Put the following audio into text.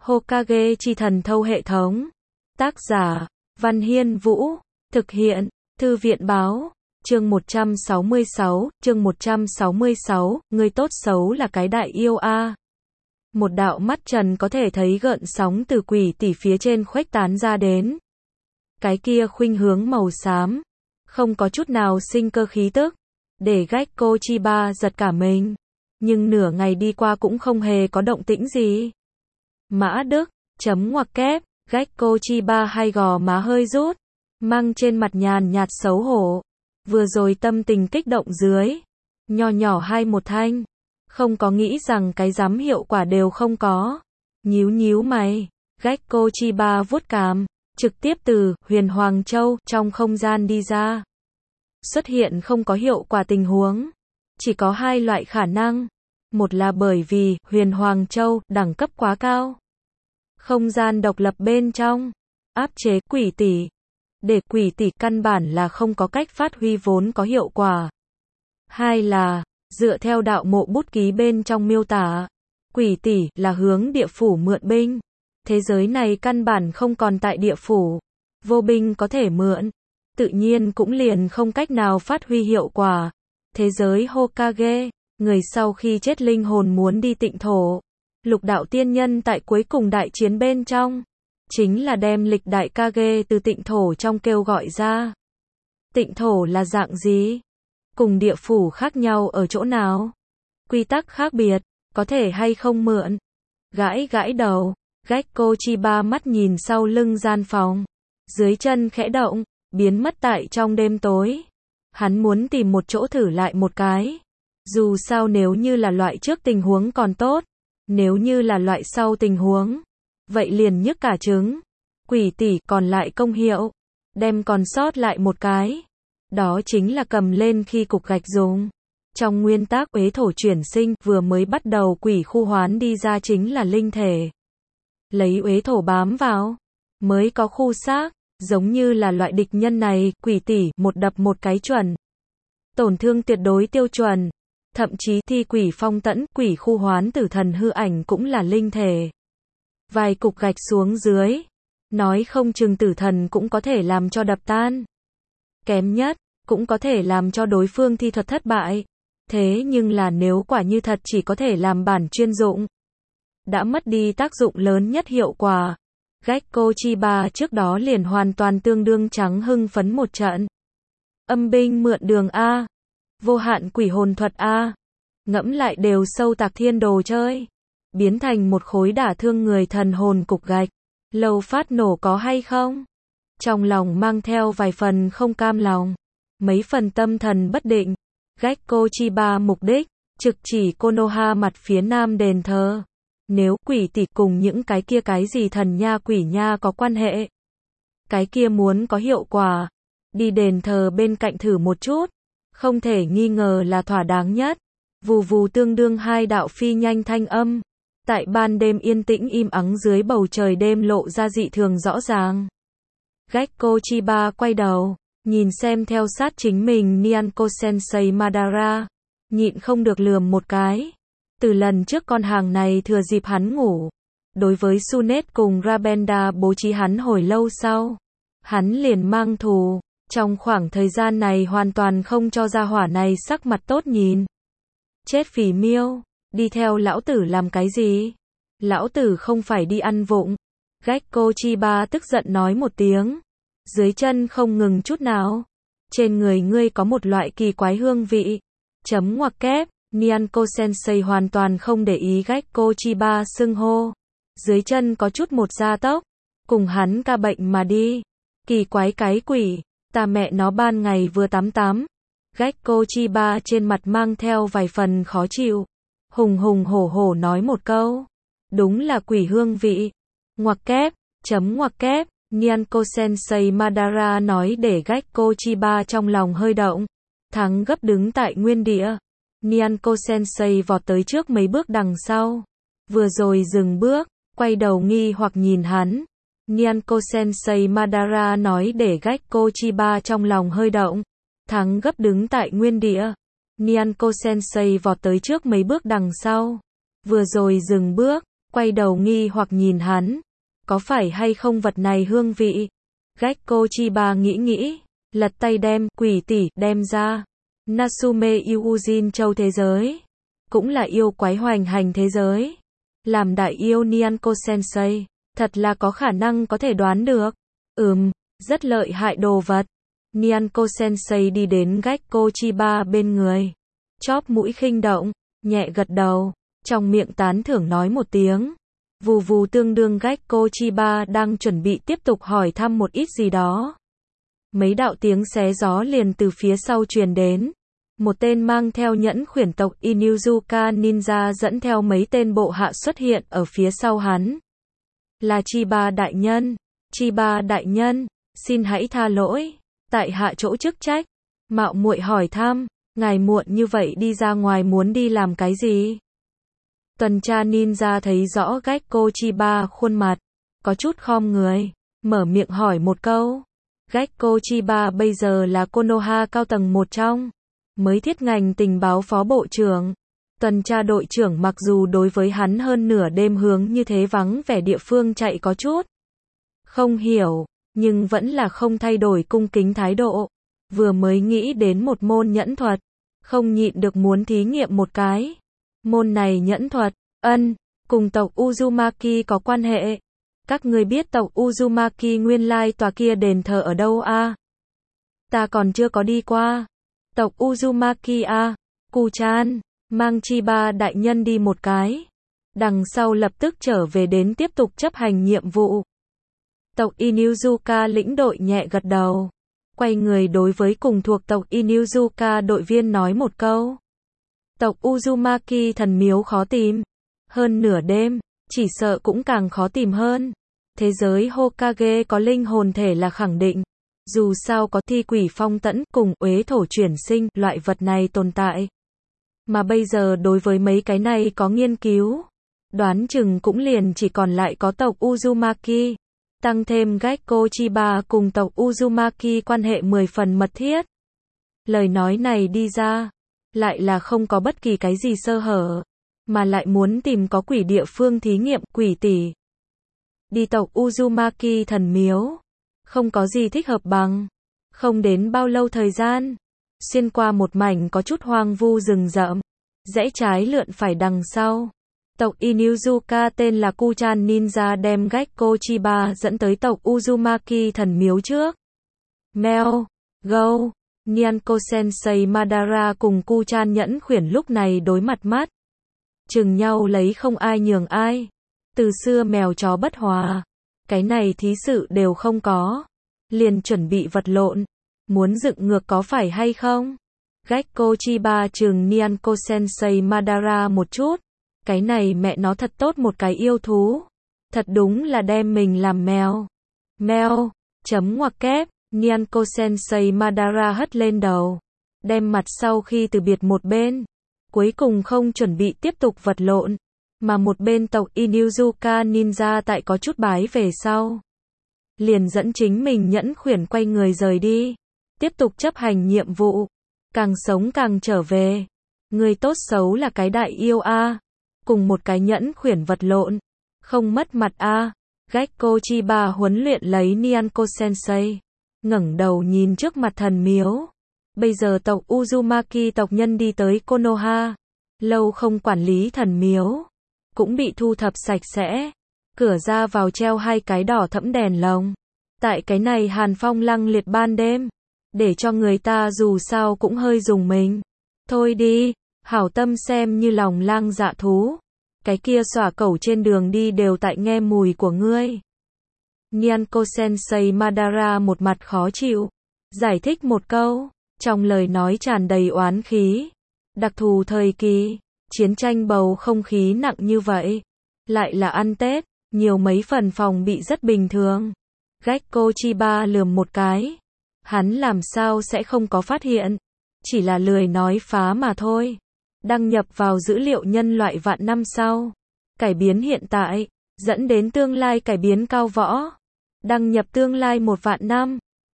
Hokage chi thần thâu hệ thống. Tác giả, Văn Hiên Vũ. Thực hiện, Thư viện Báo. Chương 166, chương 166, người tốt xấu là cái đại yêu a. Một đạo mắt trần có thể thấy gợn sóng từ quỷ tỷ phía trên khuếch tán ra đến. Cái kia khuynh hướng màu xám, không có chút nào sinh cơ khí tức, để Gekko Chiba giật cả mình. Nhưng nửa ngày đi qua cũng không hề có động tĩnh gì. Mã Đức, chấm ngoặc kép, Gekko Chiba hai gò má hơi rút, mang trên mặt nhàn nhạt xấu hổ. Vừa rồi tâm tình kích động dưới, nho nhỏ hai một thanh, không có nghĩ rằng cái dám hiệu quả đều không có. Nhíu nhíu mày, Gekko Chiba vuốt cằm, trực tiếp từ Huyền Hoàng Châu trong không gian đi ra. Xuất hiện không có hiệu quả tình huống, chỉ có hai loại khả năng. Một là bởi vì Huyền Hoàng Châu đẳng cấp quá cao, không gian độc lập bên trong áp chế quỷ tỷ, để quỷ tỷ căn bản là không có cách phát huy vốn có hiệu quả. Hai là dựa theo đạo mộ bút ký bên trong miêu tả, quỷ tỷ là hướng địa phủ mượn binh. Thế giới này căn bản không còn tại địa phủ, vô binh có thể mượn, tự nhiên cũng liền không cách nào phát huy hiệu quả. Thế giới Hokage, người sau khi chết linh hồn muốn đi tịnh thổ. Lục đạo tiên nhân tại cuối cùng đại chiến bên trong, chính là đem lịch đại Kage từ tịnh thổ trong kêu gọi ra. Tịnh thổ là dạng gì? Cùng địa phủ khác nhau ở chỗ nào? Quy tắc khác biệt, có thể hay không mượn? Gãi gãi đầu, Gekko Chiba mắt nhìn sau lưng gian phòng, dưới chân khẽ động, biến mất tại trong đêm tối. Hắn muốn tìm một chỗ thử lại một cái. Dù sao nếu như là loại trước tình huống còn tốt, nếu như là loại sau tình huống, vậy liền nhức cả trứng. Quỷ tỷ còn lại công hiệu, đem còn sót lại một cái. Đó chính là cầm lên khi cục gạch dùng. Trong nguyên tắc uế thổ chuyển sinh, vừa mới bắt đầu quỷ khu hoán đi ra chính là linh thể. Lấy uế thổ bám vào, mới có khu xác, giống như là loại địch nhân này, quỷ tỷ, một đập một cái chuẩn. Tổn thương tuyệt đối tiêu chuẩn. Thậm chí thi quỷ phong tẫn, quỷ khu hoán tử thần hư ảnh cũng là linh thể. Vài cục gạch xuống dưới, nói không chừng tử thần cũng có thể làm cho đập tan. Kém nhất, cũng có thể làm cho đối phương thi thuật thất bại. Thế nhưng là nếu quả như thật chỉ có thể làm bản chuyên dụng, đã mất đi tác dụng lớn nhất hiệu quả. Gekko Chiba trước đó liền hoàn toàn tương đương trắng hưng phấn một trận. Âm binh mượn đường A, vô hạn quỷ hồn thuật A, ngẫm lại đều sâu tạc thiên đồ chơi, biến thành một khối đả thương người thần hồn cục gạch, lâu phát nổ có hay không? Trong lòng mang theo vài phần không cam lòng, mấy phần tâm thần bất định. Gekko Chiba mục đích, trực chỉ Konoha mặt phía nam đền thờ. Nếu quỷ tỷ cùng những cái kia cái gì thần nha quỷ nha có quan hệ, cái kia muốn có hiệu quả, đi đền thờ bên cạnh thử một chút, không thể nghi ngờ là thỏa đáng nhất. Vù vù tương đương hai đạo phi nhanh thanh âm, tại ban đêm yên tĩnh im ắng dưới bầu trời đêm lộ ra dị thường rõ ràng. Gekko Chiba quay đầu, nhìn xem theo sát chính mình Nyanko Sensei Madara, nhịn không được lườm một cái. Từ lần trước con hàng này thừa dịp hắn ngủ, đối với Sunet cùng Rabenda bố trí hắn hồi lâu sau, hắn liền mang thù. Trong khoảng thời gian này hoàn toàn không cho gia hỏa này sắc mặt tốt nhìn. Chết phỉ miêu, đi theo lão tử làm cái gì? Lão tử không phải đi ăn vụng. Gekko Chiba tức giận nói một tiếng, dưới chân không ngừng chút nào. Trên người ngươi có một loại kỳ quái hương vị. Chấm ngoặc kép, Nyanko Sensei hoàn toàn không để ý Gekko Chiba xưng hô. Dưới chân có chút một gia tốc, cùng hắn ca bệnh mà đi. Kỳ quái cái quỷ. Ta mẹ nó ban ngày vừa tắm. Gekko Chiba trên mặt mang theo vài phần khó chịu, hùng hùng hổ hổ nói một câu. Đúng là quỷ hương vị. Ngoặc kép, chấm ngoặc kép, Nyanko Sensei Madara nói để Gekko Chiba trong lòng hơi động. Thắng gấp đứng tại nguyên địa. Nyanko Sensei vọt tới trước mấy bước đằng sau. Vừa rồi dừng bước, quay đầu nghi hoặc nhìn hắn. Nyanko Sensei Madara nói để Gekko Chiba trong lòng hơi động. Thắng gấp đứng tại nguyên địa. Nyanko Sensei vọt tới trước mấy bước đằng sau. Vừa rồi dừng bước, quay đầu nghi hoặc nhìn hắn. Có phải hay không vật này hương vị? Gekko Chiba nghĩ, lật tay đem quỷ tỷ đem ra. Natsume Yujin châu thế giới. Cũng là yêu quái hoành hành thế giới. Làm đại yêu Nyanko Sensei, thật là có khả năng có thể đoán được. Rất lợi hại đồ vật. Nyanko Sensei đi đến Gekko Chiba bên người. Chóp mũi khinh động, nhẹ gật đầu, trong miệng tán thưởng nói một tiếng. Vù vù tương đương Gekko Chiba đang chuẩn bị tiếp tục hỏi thăm một ít gì đó. Mấy đạo tiếng xé gió liền từ phía sau truyền đến. Một tên mang theo nhẫn khuyển tộc Inuzuka Ninja dẫn theo mấy tên bộ hạ xuất hiện ở phía sau hắn. Là Chiba đại nhân. Chiba đại nhân, xin hãy tha lỗi. Tại hạ chỗ chức trách. Mạo muội hỏi thăm, ngài muộn như vậy đi ra ngoài muốn đi làm cái gì? Tuần tra ninja thấy rõ Gekko Chiba khuôn mặt, có chút khom người, mở miệng hỏi một câu. Gekko Chiba bây giờ là Konoha cao tầng một trong, mới thiết ngành tình báo phó bộ trưởng. Tuần tra đội trưởng mặc dù đối với hắn hơn nửa đêm hướng như thế vắng vẻ địa phương chạy có chút không hiểu, nhưng vẫn là không thay đổi cung kính thái độ. Vừa mới nghĩ đến một môn nhẫn thuật, không nhịn được muốn thí nghiệm một cái. Môn này nhẫn thuật, cùng tộc Uzumaki có quan hệ. Các người biết tộc Uzumaki nguyên lai tòa kia đền thờ ở đâu a? Ta còn chưa có đi qua. Tộc Uzumaki a, Kuchan, mang Chiba đại nhân đi một cái. Đằng sau lập tức trở về đến tiếp tục chấp hành nhiệm vụ. Tộc Inuzuka lĩnh đội nhẹ gật đầu. Quay người đối với cùng thuộc tộc Inuzuka đội viên nói một câu. Tộc Uzumaki thần miếu khó tìm. Hơn nửa đêm, chỉ sợ cũng càng khó tìm hơn. Thế giới Hokage có linh hồn thể là khẳng định. Dù sao có thi quỷ phong tẫn cùng uế thổ chuyển sinh loại vật này tồn tại. Mà bây giờ đối với mấy cái này có nghiên cứu. Đoán chừng cũng liền chỉ còn lại có tộc Uzumaki. Tăng thêm Gekko Chiba cùng tộc Uzumaki quan hệ 10 phần mật thiết. Lời nói này đi ra, lại là không có bất kỳ cái gì sơ hở, mà lại muốn tìm có quỷ địa phương thí nghiệm quỷ tỷ. Đi tộc Uzumaki thần miếu, không có gì thích hợp bằng. Không đến bao lâu thời gian, xuyên qua một mảnh có chút hoang vu rừng rậm, rẽ trái lượn phải đằng sau. Tộc Inuzuka tên là Kuchan Ninja đem Gekko Chiba dẫn tới tộc Uzumaki thần miếu trước. Meo, Go, Nyanko Sensei Madara cùng Kuchan nhẫn khuyển lúc này đối mặt mắt. Chừng nhau lấy không ai nhường ai. Từ xưa mèo chó bất hòa. Cái này thí sự đều không có. Liền chuẩn bị vật lộn. Muốn dựng ngược có phải hay không? Gekko Chiba chừng Nyanko Sensei Madara một chút. Cái này mẹ nó thật tốt một cái yêu thú. Thật đúng là đem mình làm mèo. Mèo, chấm ngoặc kép, Nyanko Sensei Madara hất lên đầu. Đem mặt sau khi từ biệt một bên. Cuối cùng không chuẩn bị tiếp tục vật lộn. Mà một bên tộc Inuzuka Ninja tại có chút bái về sau. Liền dẫn chính mình nhẫn khuyển quay người rời đi. Tiếp tục chấp hành nhiệm vụ. Càng sống càng trở về. Người tốt xấu là cái đại yêu a. Cùng một cái nhẫn khuyển vật lộn. Không mất mặt a. Gekko Chiba huấn luyện lấy Nyanko Sensei. Ngẩng đầu nhìn trước mặt thần miếu. Bây giờ tộc Uzumaki tộc nhân đi tới Konoha. Lâu không quản lý thần miếu. Cũng bị thu thập sạch sẽ. Cửa ra vào treo 2 cái đỏ thẫm đèn lồng. Tại cái này hàn phong lăng liệt ban đêm. Để cho người ta dù sao cũng hơi rùng mình. Thôi đi, hảo tâm xem như lòng lang dạ thú. Cái kia xỏa cẩu trên đường đi đều tại nghe mùi của ngươi. Nyanko Sensei Madara một mặt khó chịu. Giải thích một câu. Trong lời nói tràn đầy oán khí. Đặc thù thời kỳ. Chiến tranh bầu không khí nặng như vậy. Lại là ăn Tết. Nhiều mấy phần phòng bị rất bình thường. Gekko Chiba lườm một cái. Hắn làm sao sẽ không có phát hiện. Chỉ là lười nói phá mà thôi. Đăng nhập vào dữ liệu nhân loại vạn năm sau. Cải biến hiện tại. Dẫn đến tương lai cải biến cao võ. Đăng nhập tương lai 1 vạn năm.